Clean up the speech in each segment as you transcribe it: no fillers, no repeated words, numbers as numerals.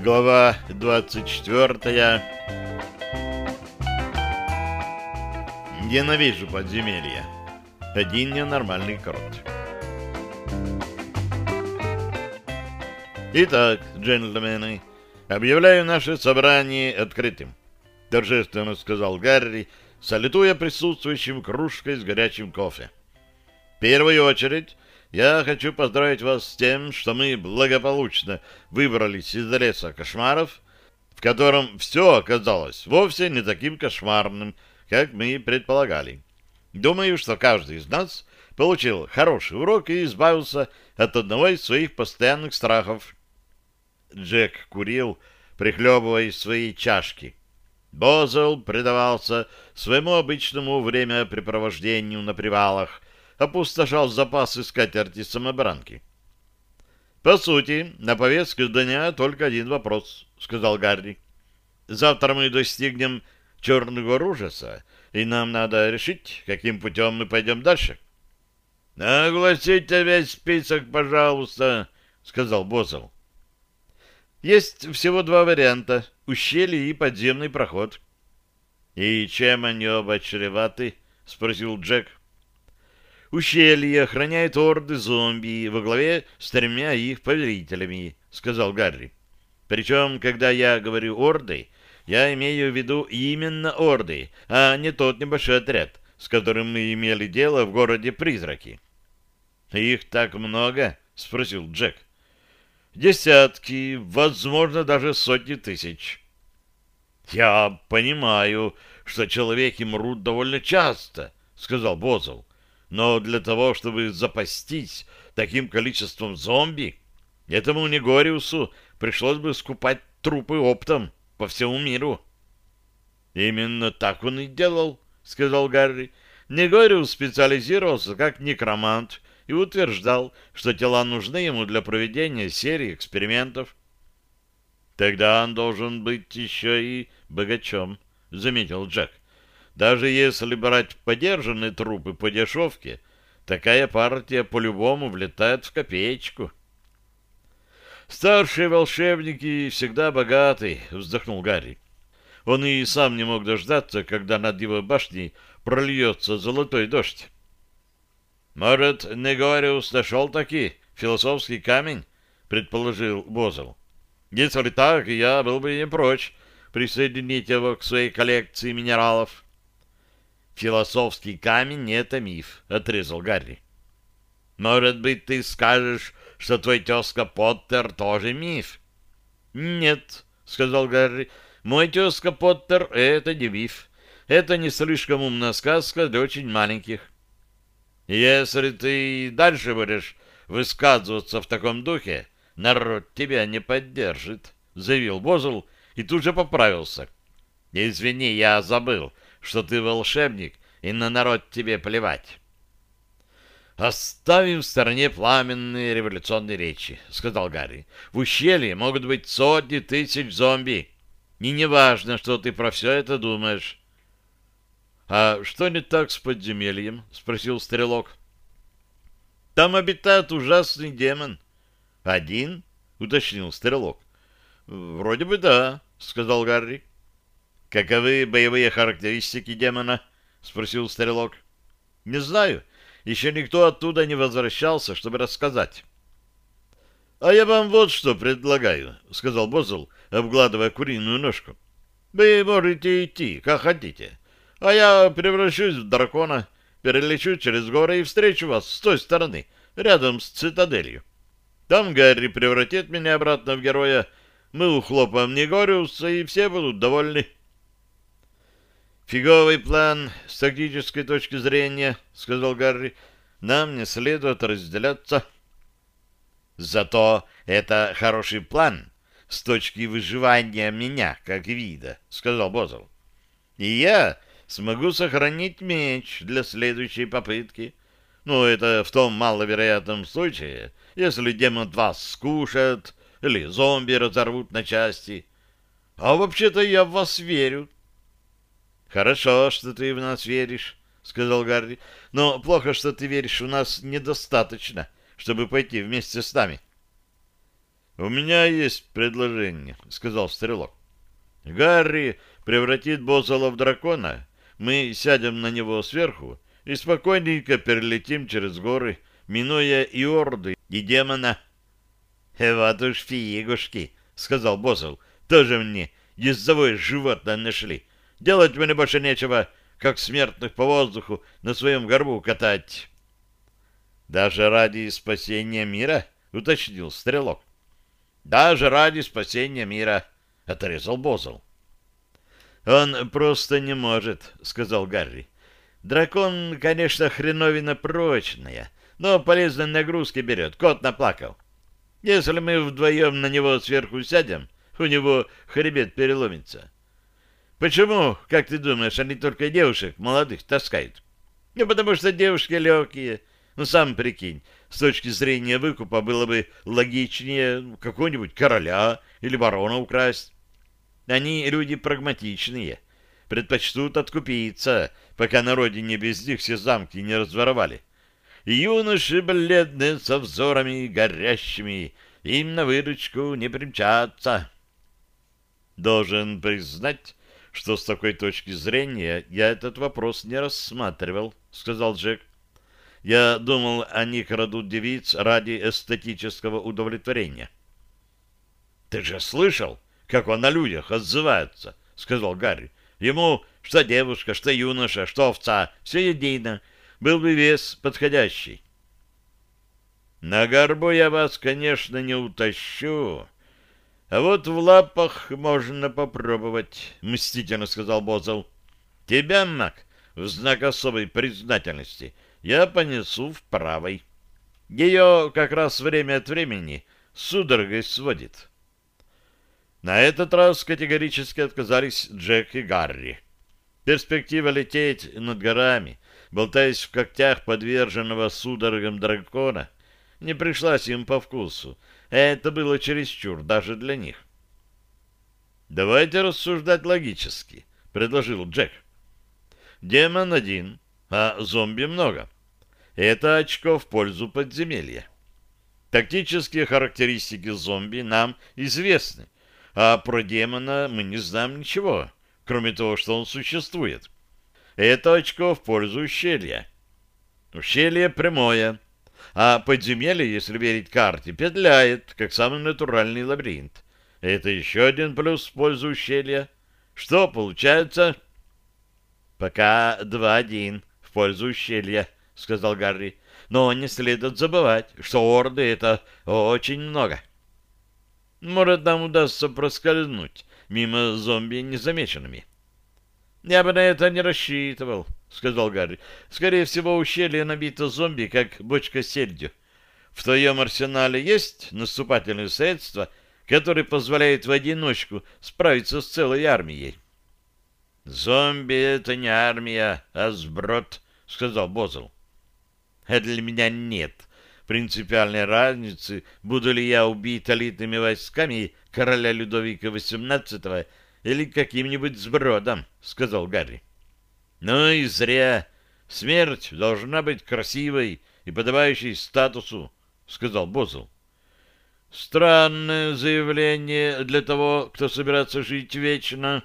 Глава 24. Ненавижу подземелья. Один ненормальный крот. Итак, джентльмены, объявляю наше собрание открытым, торжественно сказал Гарри, салютуя присутствующим кружкой с горячим кофе. В первую очередь я хочу поздравить вас с тем, что мы благополучно выбрались из леса кошмаров, в котором все оказалось вовсе не таким кошмарным, как мы предполагали. Думаю, что каждый из нас получил хороший урок и избавился от одного из своих постоянных страхов. Джек курил, прихлебывая из своей чашки. Бозел предавался своему обычному времяпрепровождению на привалах, опустошал запасы скатерти-самобранки. «По сути, на повестке дня только один вопрос», — сказал Гарри. «Завтра мы достигнем черного ужаса, и нам надо решить, каким путем мы пойдем дальше». «Огласите весь список, пожалуйста», — сказал Бозел. «Есть всего два варианта — ущелье и подземный проход». «И чем они оба чреваты?» — спросил Джек. «Ущелье охраняет орды зомби во главе с 3 их повелителями», — сказал Гарри. «Причем, когда я говорю «орды», я имею в виду именно орды, а не тот небольшой отряд, с которым мы имели дело в городе Призраки». «Их так много?» — спросил Джек. «Десятки, возможно, даже сотни тысяч». «Я понимаю, что человеки мрут довольно часто», — сказал Бозел. «Но для того, чтобы запастись таким количеством зомби, этому Негориусу пришлось бы скупать трупы оптом по всему миру». «Именно так он и делал», — сказал Гарри. «Негориус специализировался как некромант и утверждал, что тела нужны ему для проведения серии экспериментов». «Тогда он должен быть еще и богачом», — заметил Джек. «Даже если брать подержанные трупы по дешевке, такая партия по-любому влетает в копеечку». «Старшие волшебники всегда богаты», — вздохнул Гарри. Он и сам не мог дождаться, когда над его башней прольется золотой дождь. «Может, Негориус нашел-таки философский камень?» — предположил Бозел. «Если так, я был бы не прочь присоединить его к своей коллекции минералов». «Философский камень — это миф», — отрезал Гарри. «Может быть, ты скажешь, что твой тезка Поттер тоже миф?» «Нет», — сказал Гарри, — «мой тезка Поттер — это не миф. Это не слишком умная сказка для очень маленьких». «Если ты дальше будешь высказываться в таком духе, народ тебя не поддержит», — заявил Бозел и тут же поправился. «Извини, я забыл, что ты волшебник, и на народ тебе плевать». «Оставим в стороне пламенные революционные речи», — сказал Гарри. «В ущелье могут быть сотни тысяч зомби, и неважно, что ты про все это думаешь». «А что не так с подземельем?» — спросил Стрелок. «Там обитает ужасный демон». «Один?» — уточнил Стрелок. «Вроде бы да», — сказал Гарри. «Каковы боевые характеристики демона?» — спросил Стрелок. «Не знаю. Еще никто оттуда не возвращался, чтобы рассказать». «А я вам вот что предлагаю», — сказал Бозел, обгладывая куриную ножку. «Вы можете идти, как хотите, а я превращусь в дракона, перелечу через горы и встречу вас с той стороны, рядом с цитаделью. Там Гарри превратит меня обратно в героя, мы ухлопаем Негориуса, и все будут довольны». «Фиговый план с тактической точки зрения», — сказал Гарри. «Нам не следует разделяться». «Зато это хороший план с точки выживания меня, как вида», — сказал Бозел. «И я смогу сохранить меч для следующей попытки. Ну, это в том маловероятном случае, если демон вас скушает или зомби разорвут на части. А вообще-то я в вас верю». «Хорошо, что ты в нас веришь», — сказал Гарри. «Но плохо, что ты веришь в нас недостаточно, чтобы пойти вместе с нами». «У меня есть предложение», — сказал Стрелок. «Гарри превратит Бозела в дракона, мы сядем на него сверху и спокойненько перелетим через горы, минуя и орды, и демона». «Вот уж фигушки», — сказал Бозел, — «тоже мне ездовое животное нашли. Делать мне больше нечего, как смертных по воздуху на своем горбу катать». «Даже ради спасения мира?» — уточнил Стрелок. «Даже ради спасения мира», — отрезал Бозел. «Он просто не может», — сказал Гарри. «Дракон, конечно, хреновина прочная, но полезной нагрузки берет. Кот наплакал. Если мы вдвоем на него сверху сядем, у него хребет переломится. Почему, как ты думаешь, они только девушек молодых таскают? Ну, потому что девушки легкие. Ну, сам прикинь, с точки зрения выкупа было бы логичнее какого-нибудь короля или барона украсть. Они люди прагматичные, предпочтут откупиться, пока на родине без них все замки не разворовали. И юноши бледные, со взорами горящими, им на выручку не примчатся. Должен признать, что с такой точки зрения я этот вопрос не рассматривал, сказал Джек. Я думал, они крадут девиц ради эстетического удовлетворения. Ты же слышал, как он о людях отзывается, сказал Гарри. Ему что девушка, что юноша, что овца, все едино. Был бы вес подходящий. На горбу я вас, конечно, не утащу, а вот в лапах можно попробовать, мстительно сказал Бозел. Тебя, Мак, в знак особой признательности я понесу в правой. Ее как раз время от времени судорогой сводит. На этот раз категорически отказались Джек и Гарри. Перспектива лететь над горами, болтаясь в когтях подверженного судорогам дракона, не пришлась им по вкусу. Это было чересчур даже для них. «Давайте рассуждать логически», — предложил Джек. «Демон один, а зомби много. Это очко в пользу подземелья. Тактические характеристики зомби нам известны, а про демона мы не знаем ничего, кроме того, что он существует. Это очко в пользу ущелья. Ущелье прямое, а подземелье, если верить карте, петляет, как самый натуральный лабиринт. Это еще один плюс в пользу ущелья. Что получается? Пока 2-1 в пользу ущелья, сказал Гарри. Но не следует забывать, что орды — это очень много. Может, нам удастся проскользнуть мимо зомби незамеченными. Я бы на это не рассчитывал, сказал Гарри. Скорее всего, ущелье набито зомби, как бочка с сельдью. В твоем арсенале есть наступательные средства, которые позволяют в одиночку справиться с целой армией? Зомби — это не армия, а сброд, сказал Бозел. А для меня нет принципиальной разницы, буду ли я убит элитными войсками короля Людовика XVIII или каким-нибудь сбродом, сказал Гарри. Ну и зря. Смерть должна быть красивой и подобающей статусу, сказал Бозел. Странное заявление для того, кто собирается жить вечно.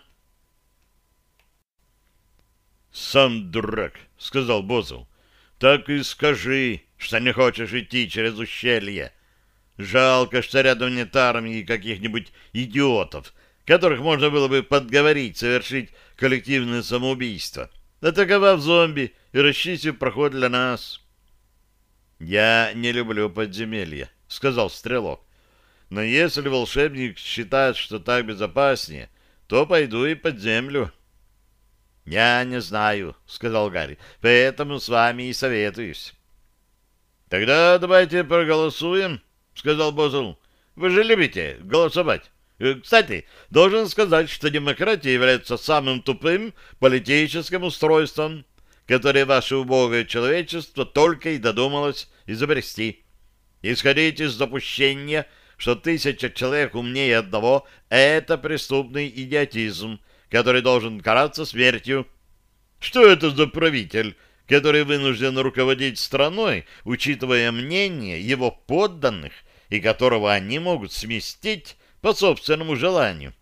Сам дурак, сказал Бозел. Так и скажи, что не хочешь идти через ущелье. Жалко, что рядом нет армии каких-нибудь идиотов, которых можно было бы подговорить совершить коллективное самоубийство, атаковав зомби и расчистив проход для нас. «Я не люблю подземелья», — сказал Стрелок. «Но если волшебник считает, что так безопаснее, то пойду и под землю». «Я не знаю», — сказал Гарри, — «поэтому с вами и советуюсь». «Тогда давайте проголосуем», — сказал Бозел. «Вы же любите голосовать. Кстати, должен сказать, что демократия является самым тупым политическим устройством, которое ваше убогое человечество только и додумалось изобрести. Исходить из допущения, что 1000 человек умнее одного — это преступный идиотизм, который должен караться смертью. Что это за правитель, который вынужден руководить страной, учитывая мнение его подданных и которого они могут сместить по собственному желанию.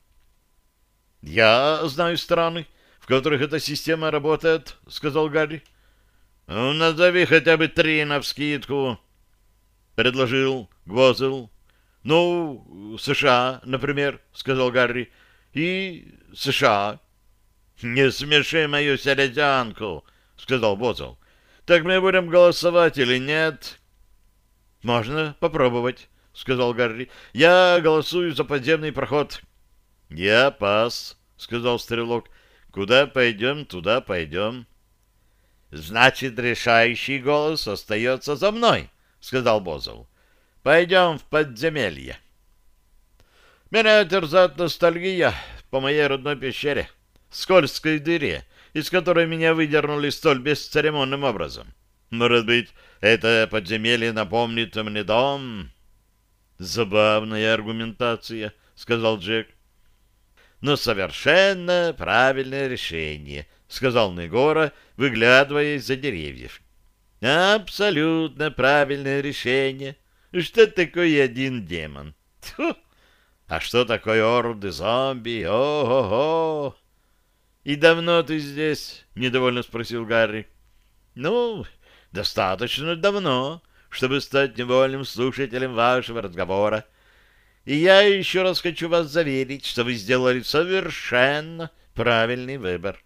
«Я знаю страны, в которых эта система работает», — сказал Гарри. «Ну, назови хотя бы 3 навскидку», — предложил Гвозел. «Ну, США, например», — сказал Гарри. «И США». «Не смеши мою селезянку», — сказал Гвозел. «Так мы будем голосовать или нет?» «Можно попробовать», — сказал Гарри. «Я голосую за подземный проход». «Я пас», — сказал Стрелок. «Куда пойдем, туда пойдем». «Значит, решающий голос остается за мной», — сказал Бозел. «Пойдем в подземелье». «Меня терзает ностальгия по моей родной пещере, скользкой дыре, из которой меня выдернули столь бесцеремонным образом. Может быть, это подземелье напомнит мне дом?» «Забавная аргументация», — сказал Джек. «Но совершенно правильное решение», — сказал Негора, выглядывая из-за деревьев. «Абсолютно правильное решение. Что такое один демон? Тьфу! А что такое орды зомби? О-го-го!» «И давно ты здесь?» — недовольно спросил Гарри. «Ну, достаточно давно, чтобы стать невольным слушателем вашего разговора. И я еще раз хочу вас заверить, что вы сделали совершенно правильный выбор».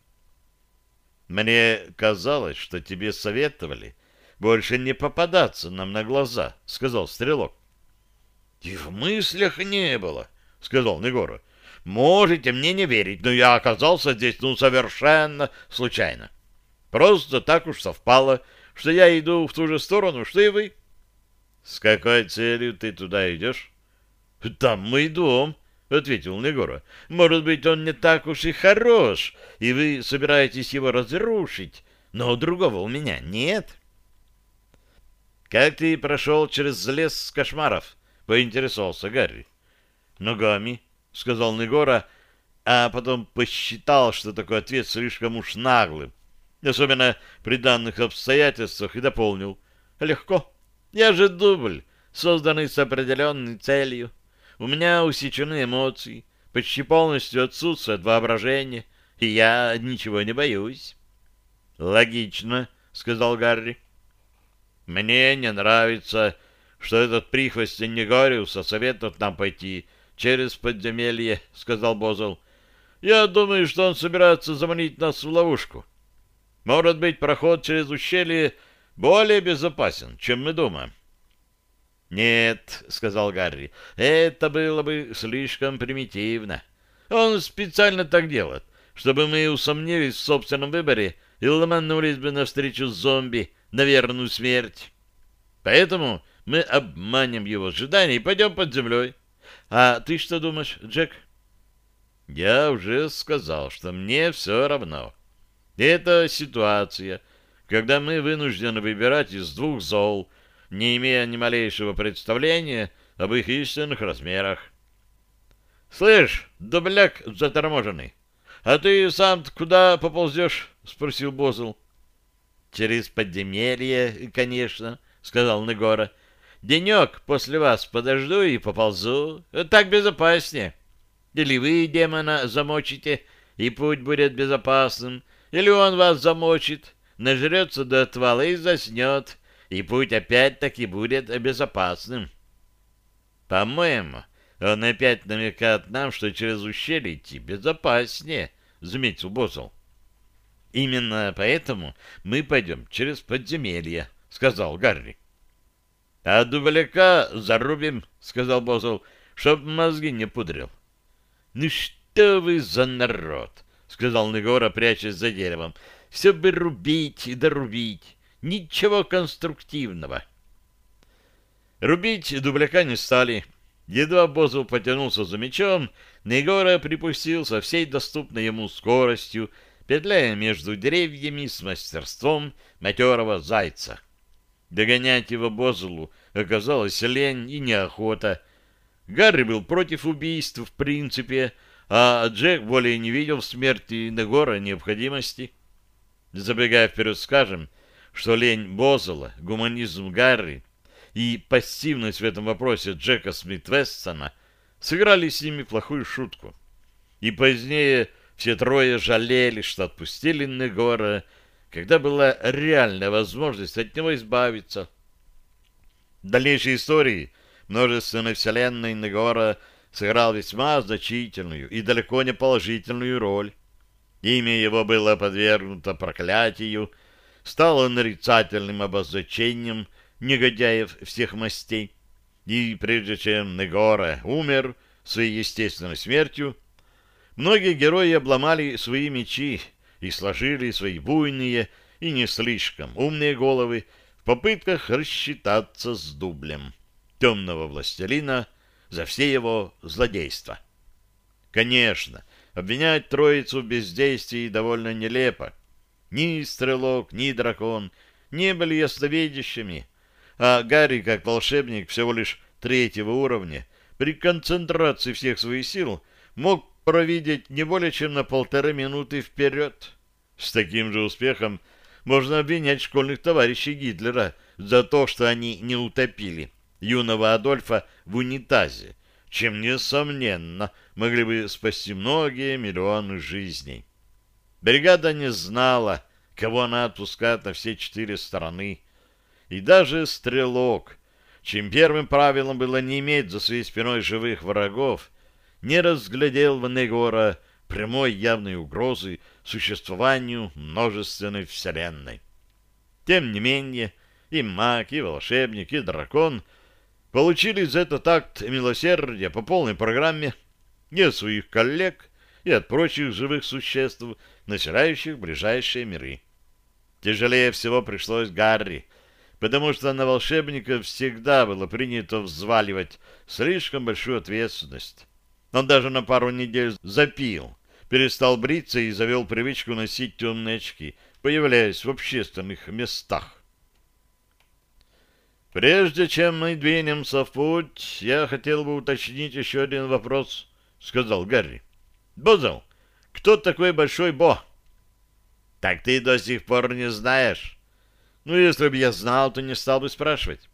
«Мне казалось, что тебе советовали больше не попадаться нам на глаза», — сказал Стрелок. «И в мыслях не было», — сказал Негора. «Можете мне не верить, но я оказался здесь, совершенно случайно. Просто так уж совпало, что я иду в ту же сторону, что и вы». «С какой целью ты туда идешь?» «Там мой дом», — ответил Негора. «Может быть, он не так уж и хорош, и вы собираетесь его разрушить, но другого у меня нет». «Как ты прошел через лес кошмаров?» — поинтересовался Гарри. «Ногами», — сказал Негора, а потом посчитал, что такой ответ слишком уж наглым, особенно при данных обстоятельствах, и дополнил. «Легко. Я же дубль, созданный с определенной целью. У меня усечены эмоции, почти полностью отсутствует воображение, и я ничего не боюсь». «Логично», — сказал Гарри. «Мне не нравится, что этот прихвостень Негориуса советует нам пойти через подземелье», — сказал Бозел. «Я думаю, что он собирается заманить нас в ловушку. Может быть, проход через ущелье более безопасен, чем мы думаем». «Нет», — сказал Гарри, — «это было бы слишком примитивно. Он специально так делает, чтобы мы усомнились в собственном выборе и ломанулись бы навстречу зомби на верную смерть. Поэтому мы обманем его ожидания и пойдем под землей. А ты что думаешь, Джек?» «Я уже сказал, что мне все равно. Это ситуация, когда мы вынуждены выбирать из двух зол, не имея ни малейшего представления об их истинных размерах». «Слышь, дубляк заторможенный, а ты сам куда поползешь?» — спросил Бозл. «Через подземелье, конечно», — сказал Негора. «Денек после вас подожду и поползу. Так безопаснее. Или вы демона замочите, и путь будет безопасным, или он вас замочит, нажрется до отвала и заснет, и путь опять-таки будет безопасным». «По-моему, он опять намекает нам, что через ущелье идти безопаснее», — заметил Бозл. «Именно поэтому мы пойдем через подземелье», — сказал Гарри. «А дубляка зарубим», — сказал Бозл, — «чтоб мозги не пудрил». «Ну что вы за народ», — сказал Негора, прячась за деревом. «Все бы рубить и дорубить. Ничего конструктивного». Рубить дубляка не стали. Едва Бозл потянулся за мечом, Негора припустил со всей доступной ему скоростью, петляя между деревьями с мастерством матерого зайца. Догонять его Бозлу оказалось лень и неохота. Гарри был против убийств в принципе, а Джек более не видел в смерти Негора необходимости. Забегая вперед, скажем, что лень Бозла, гуманизм Гарри и пассивность в этом вопросе Джека Смит-Вессона сыграли с ними плохую шутку. И позднее все трое жалели, что отпустили Негора, когда была реальная возможность от него избавиться. В дальнейшей истории множественной вселенной Негора сыграл весьма значительную и далеко не положительную роль. Имя его было подвергнуто проклятию, стало нарицательным обозначением негодяев всех мастей. И прежде чем Негора умер своей естественной смертью, многие герои обломали свои мечи и сложили свои буйные и не слишком умные головы в попытках рассчитаться с Дублем, темного властелина, за все его злодейства. Конечно, обвинять троицу в бездействии довольно нелепо. Ни Стрелок, ни Дракон не были ясновидящими, а Гарри, как волшебник всего лишь 3-го уровня, при концентрации всех своих сил мог провидеть не более чем на 1,5 минуты вперед. С таким же успехом можно обвинять школьных товарищей Гитлера за то, что они не утопили юного Адольфа в унитазе, чем, несомненно, могли бы спасти многие миллионы жизней. Бригада не знала, кого она отпускает на все 4 стороны. И даже Стрелок, чьим первым правилом было не иметь за своей спиной живых врагов, не разглядел в Негора прямой явной угрозы существованию множественной вселенной. Тем не менее, и маг, и волшебник, и дракон получили за этот акт милосердия по полной программе и от своих коллег, и от прочих живых существ, населяющих ближайшие миры. Тяжелее всего пришлось Гарри, потому что на волшебников всегда было принято взваливать слишком большую ответственность. Он даже на пару недель запил, перестал бриться и завел привычку носить темные очки, появляясь в общественных местах. «Прежде чем мы двинемся в путь, я хотел бы уточнить еще один вопрос», — сказал Гарри. «Бозел, кто такой Большой Бо?» «Так ты до сих пор не знаешь?» «Ну, если бы я знал, то не стал бы спрашивать».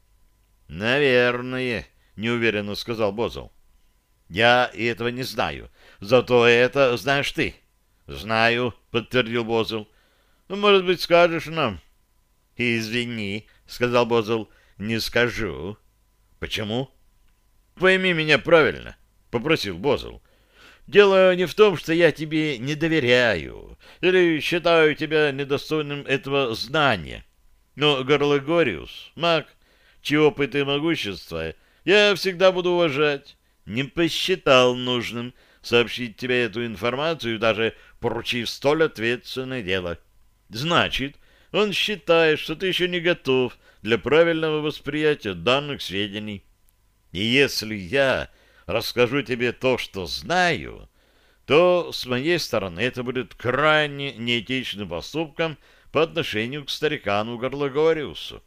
«Наверное», — неуверенно сказал Бозел. «Я и этого не знаю. Зато это знаешь ты». «Знаю», — подтвердил Бозел. «Ну, может быть, скажешь нам?» «Извини», — сказал Бозел, — «не скажу». «Почему?» «Пойми меня правильно», — попросил Бозел. «Дело не в том, что я тебе не доверяю или считаю тебя недостойным этого знания. Но Горлагориус, маг, чьи опыт и могущество я всегда буду уважать, не посчитал нужным сообщить тебе эту информацию, даже поручив столь ответственное дело. Значит, он считает, что ты еще не готов для правильного восприятия данных сведений. И если я расскажу тебе то, что знаю, то с моей стороны это будет крайне неэтичным поступком по отношению к старикану Горлагориусу».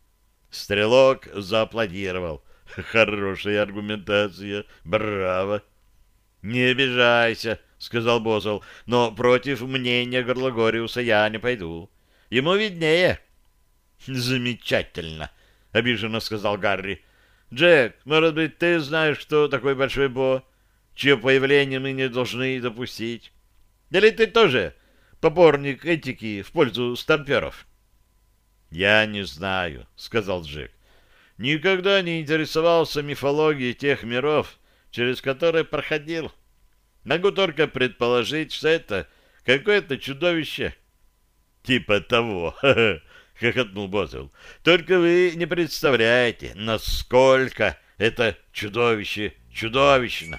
Стрелок зааплодировал. «Хорошая аргументация. Браво!» «Не обижайся», — сказал Бозел, — «но против мнения Горлагориуса я не пойду. Ему виднее». «Замечательно», — обиженно сказал Гарри. «Джек, может быть, ты знаешь, кто такой Большой Бо, чье появление мы не должны допустить? Или ты тоже поборник этики в пользу старперов?» «Я не знаю», — сказал Джек. «Никогда не интересовался мифологией тех миров, через которые проходил. Могу только предположить, что это какое-то чудовище». «Типа того», — хохотнул Бозел. «Только вы не представляете, насколько это чудовище чудовищно».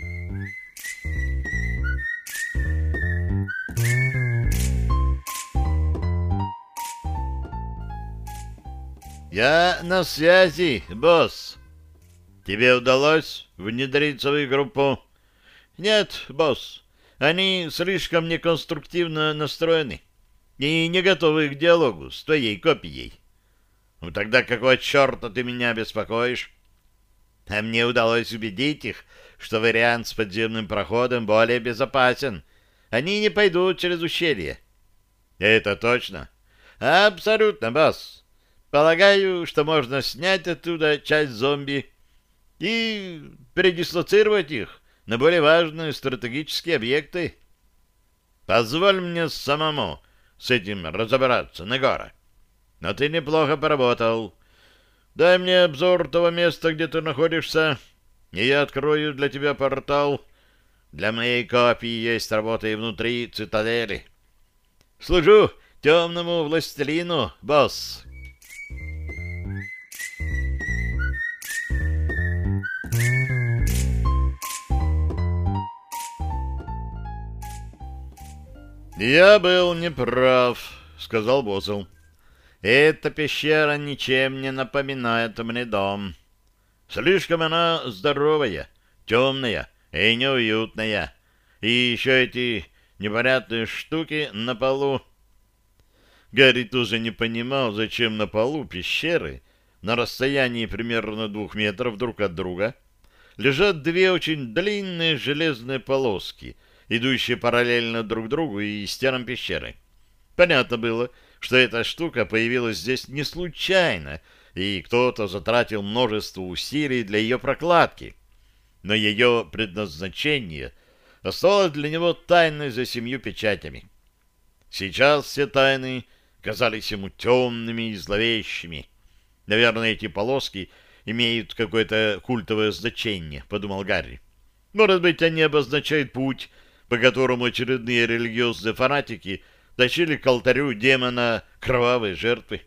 «Я на связи, босс». «Тебе удалось внедриться в их группу?» «Нет, босс. Они слишком неконструктивно настроены и не готовы к диалогу с твоей копией». «Ну тогда какого черта ты меня беспокоишь?» «А мне удалось убедить их, что вариант с подземным проходом более безопасен. Они не пойдут через ущелье». «Это точно?» «Абсолютно, босс. Полагаю, что можно снять оттуда часть зомби и передислоцировать их на более важные стратегические объекты. Позволь мне самому с этим разобраться, Негора. Но ты неплохо поработал. Дай мне обзор того места, где ты находишься, и я открою для тебя портал. Для моей копии есть работа и внутри цитадели. Служу темному властелину, босс. «Я был неправ», — сказал Бозл. «Эта пещера ничем не напоминает мне дом. Слишком она здоровая, темная и неуютная. И еще эти непонятные штуки на полу». Гарри тоже не понимал, зачем на полу пещеры, на расстоянии примерно 2 метров друг от друга, лежат две очень длинные железные полоски, идущие параллельно друг другу и стенам пещеры. Понятно было, что эта штука появилась здесь не случайно, и кто-то затратил множество усилий для ее прокладки. Но ее предназначение осталось для него тайной за 7 печатями. Сейчас все тайны казались ему темными и зловещими. Наверное, эти полоски имеют какое-то культовое значение, подумал Гарри. Может быть, они обозначают путь, по которому очередные религиозные фанатики тащили к алтарю демона кровавые жертвы.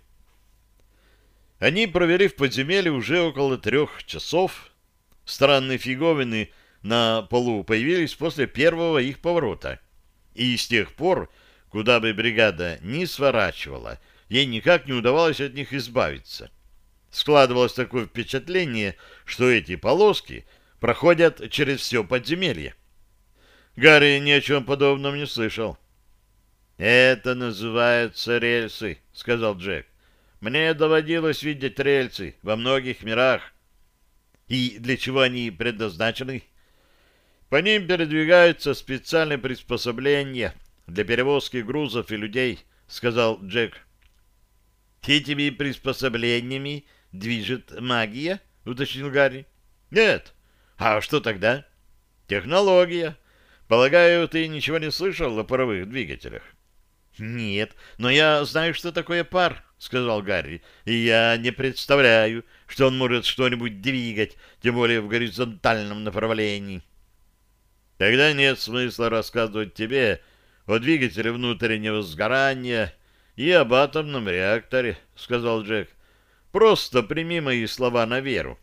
Они провели в подземелье уже около 3 часов. Странные фиговины на полу появились после первого их поворота. И с тех пор, куда бы бригада ни сворачивала, ей никак не удавалось от них избавиться. Складывалось такое впечатление, что эти полоски проходят через все подземелье. Гарри ни о чем подобном не слышал. «Это называются рельсы», — сказал Джек. «Мне доводилось видеть рельсы во многих мирах». «И для чего они предназначены?» «По ним передвигаются специальные приспособления для перевозки грузов и людей», — сказал Джек. «Этими приспособлениями движет магия?» — уточнил Гарри. «Нет. А что тогда?» «Технология. Полагаю, ты ничего не слышал о паровых двигателях?» «Нет, но я знаю, что такое пар», — сказал Гарри, «и я не представляю, что он может что-нибудь двигать, тем более в горизонтальном направлении». «Тогда нет смысла рассказывать тебе о двигателе внутреннего сгорания и об атомном реакторе», — сказал Джек. «Просто прими мои слова на веру».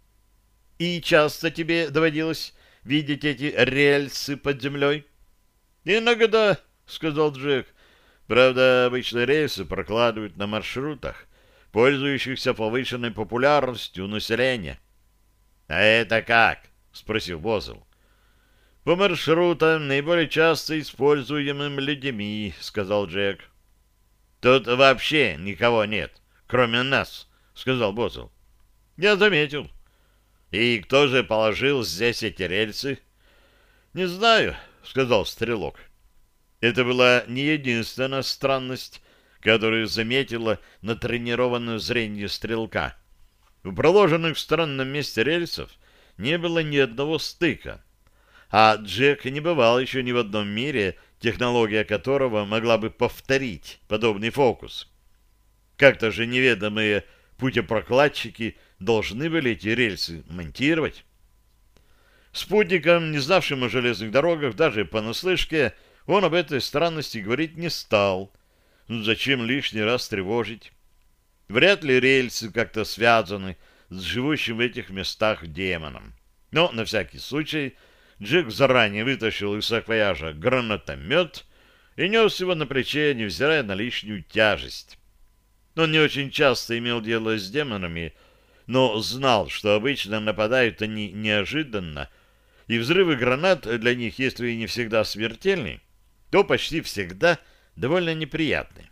«И часто тебе доводилось видеть эти рельсы под землей?» «Иногда», — сказал Джек. «Правда, обычно рельсы прокладывают на маршрутах, пользующихся повышенной популярностью у населения». «А это как?» — спросил Бозл. «По маршрутам, наиболее часто используемым людьми», — сказал Джек. «Тут вообще никого нет, кроме нас», — сказал Бозл. «Я заметил». «И кто же положил здесь эти рельсы?» «Не знаю», — сказал Стрелок. Это была не единственная странность, которую заметила натренированное зрение Стрелка. В проложенных в странном месте рельсов не было ни одного стыка, а Джек не бывал еще ни в одном мире, технология которого могла бы повторить подобный фокус. Как-то же неведомые путепрокладчики должны были эти рельсы монтировать. Спутникам, не знавшим о железных дорогах, даже понаслышке, он об этой странности говорить не стал. Ну, зачем лишний раз тревожить? Вряд ли рельсы как-то связаны с живущим в этих местах демоном. Но, на всякий случай, Джек заранее вытащил из саквояжа гранатомет и нес его на плече, невзирая на лишнюю тяжесть. Он не очень часто имел дело с демонами, но знал, что обычно нападают они неожиданно, и взрывы гранат для них, если и не всегда смертельны, то почти всегда довольно неприятны.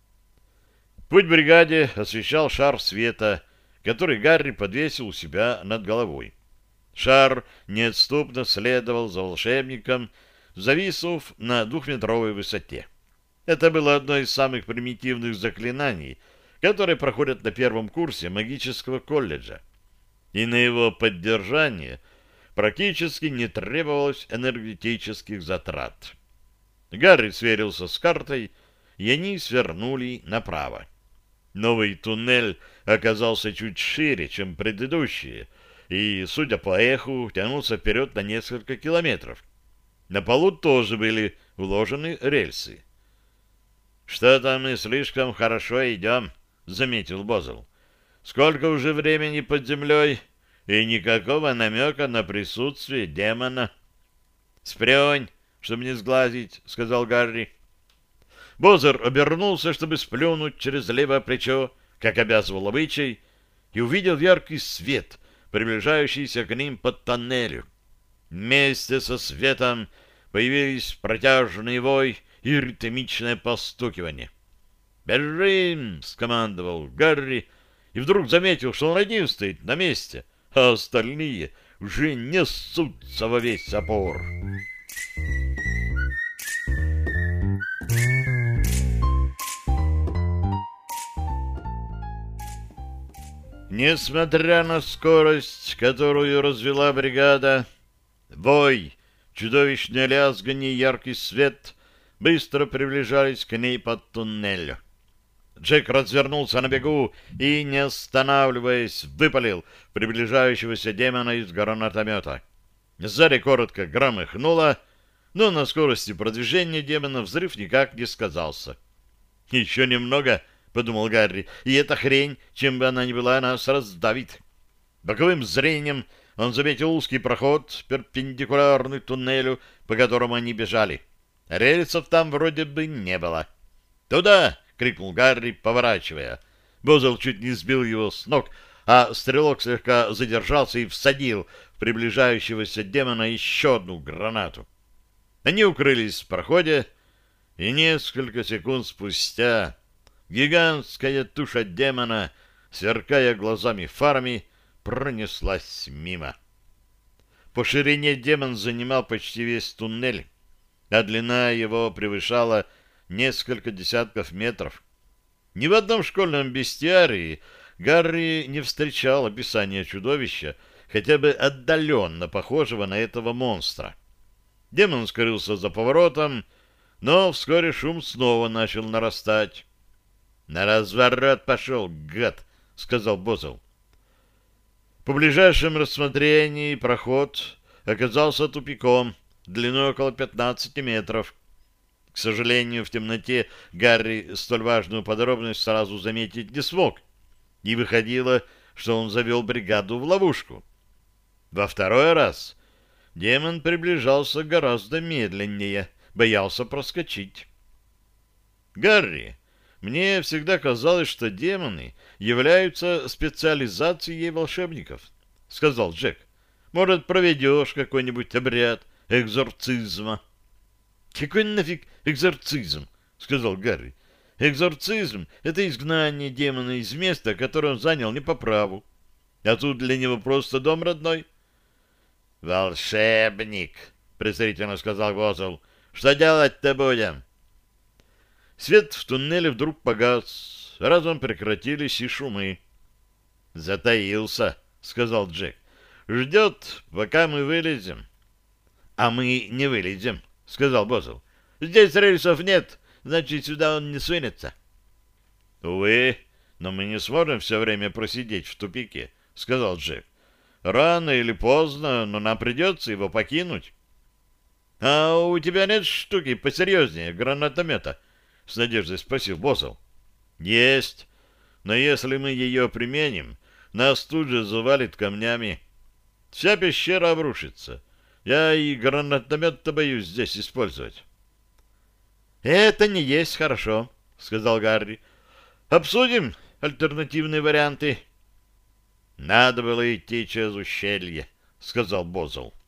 Путь бригаде освещал шар света, который Гарри подвесил у себя над головой. Шар неотступно следовал за волшебником, зависнув на 2-метровой высоте. Это было одно из самых примитивных заклинаний, которые проходят на первом курсе магического колледжа. И на его поддержание практически не требовалось энергетических затрат. Гарри сверился с картой, и они свернули направо. Новый туннель оказался чуть шире, чем предыдущие, и, судя по эху, тянулся вперед на несколько километров. На полу тоже были уложены рельсы. «Что-то мы слишком хорошо идем», — заметил Бозел. «Сколько уже времени под землей, и никакого намека на присутствие демона». «Спрёнь, чтобы не сглазить», — сказал Гарри. Бозер обернулся, чтобы сплюнуть через левое плечо, как обязывал обычай, и увидел яркий свет, приближающийся к ним под тоннелю. Вместе со светом появились протяжный вой и ритмичное постукивание. «Бежим!» — скомандовал Гарри, и вдруг заметил, что он один стоит на месте, а остальные уже несутся во весь опор. Несмотря на скорость, которую развела бригада, вой, чудовищное лязганье и яркий свет быстро приближались к ней под туннелью. Джек развернулся на бегу и, не останавливаясь, выпалил приближающегося демона из гранатомета. Сзади коротко громыхнуло, но на скорости продвижения демона взрыв никак не сказался. «Еще немного», — подумал Гарри, — «и эта хрень, чем бы она ни была, нас раздавит». Боковым зрением он заметил узкий проход, перпендикулярный туннелю, по которому они бежали. Рельсов там вроде бы не было. «Туда!» — крикнул Гарри, поворачивая. Бозел чуть не сбил его с ног, а стрелок слегка задержался и всадил в приближающегося демона еще одну гранату. Они укрылись в проходе, и несколько секунд спустя гигантская туша демона, сверкая глазами фарами, пронеслась мимо. По ширине демон занимал почти весь туннель, а длина его превышала несколько десятков метров. Ни в одном школьном бестиарии Гарри не встречал описания чудовища, хотя бы отдаленно похожего на этого монстра. Демон скрылся за поворотом, но вскоре шум снова начал нарастать. «На разворот пошел, гад!» — сказал Бозел. По ближайшем рассмотрении проход оказался тупиком, длиной около 15 метров. К сожалению, в темноте Гарри столь важную подробность сразу заметить не смог, и выходило, что он завел бригаду в ловушку. Во второй раз демон приближался гораздо медленнее, боялся проскочить. «Гарри, мне всегда казалось, что демоны являются специализацией волшебников», — сказал Джек. «Может, проведешь какой-нибудь обряд экзорцизма?» «Какой нафиг экзорцизм?» — сказал Гарри. «Экзорцизм — это изгнание демона из места, которое он занял не по праву. А тут для него просто дом родной». «Волшебник!» — презрительно сказал Бозел. «Что делать-то будем?» Свет в туннеле вдруг погас. Разом прекратились и шумы. «Затаился», — сказал Джек. «Ждет, пока мы вылезем». «А мы не вылезем», — сказал Бозел. «Здесь рельсов нет, значит, сюда он не сунется». «Увы, но мы не сможем все время просидеть в тупике», — сказал Джек. «Рано или поздно, но нам придется его покинуть». «А у тебя нет штуки посерьезнее гранатомета?» — с надеждой спросил Бозел. «Есть, но если мы ее применим, нас тут же завалит камнями. Вся пещера обрушится. Я и гранатомет-то боюсь здесь использовать». «Это не есть хорошо», — сказал Гарри. «Обсудим альтернативные варианты». «Надо было идти через ущелье», — сказал Бозел.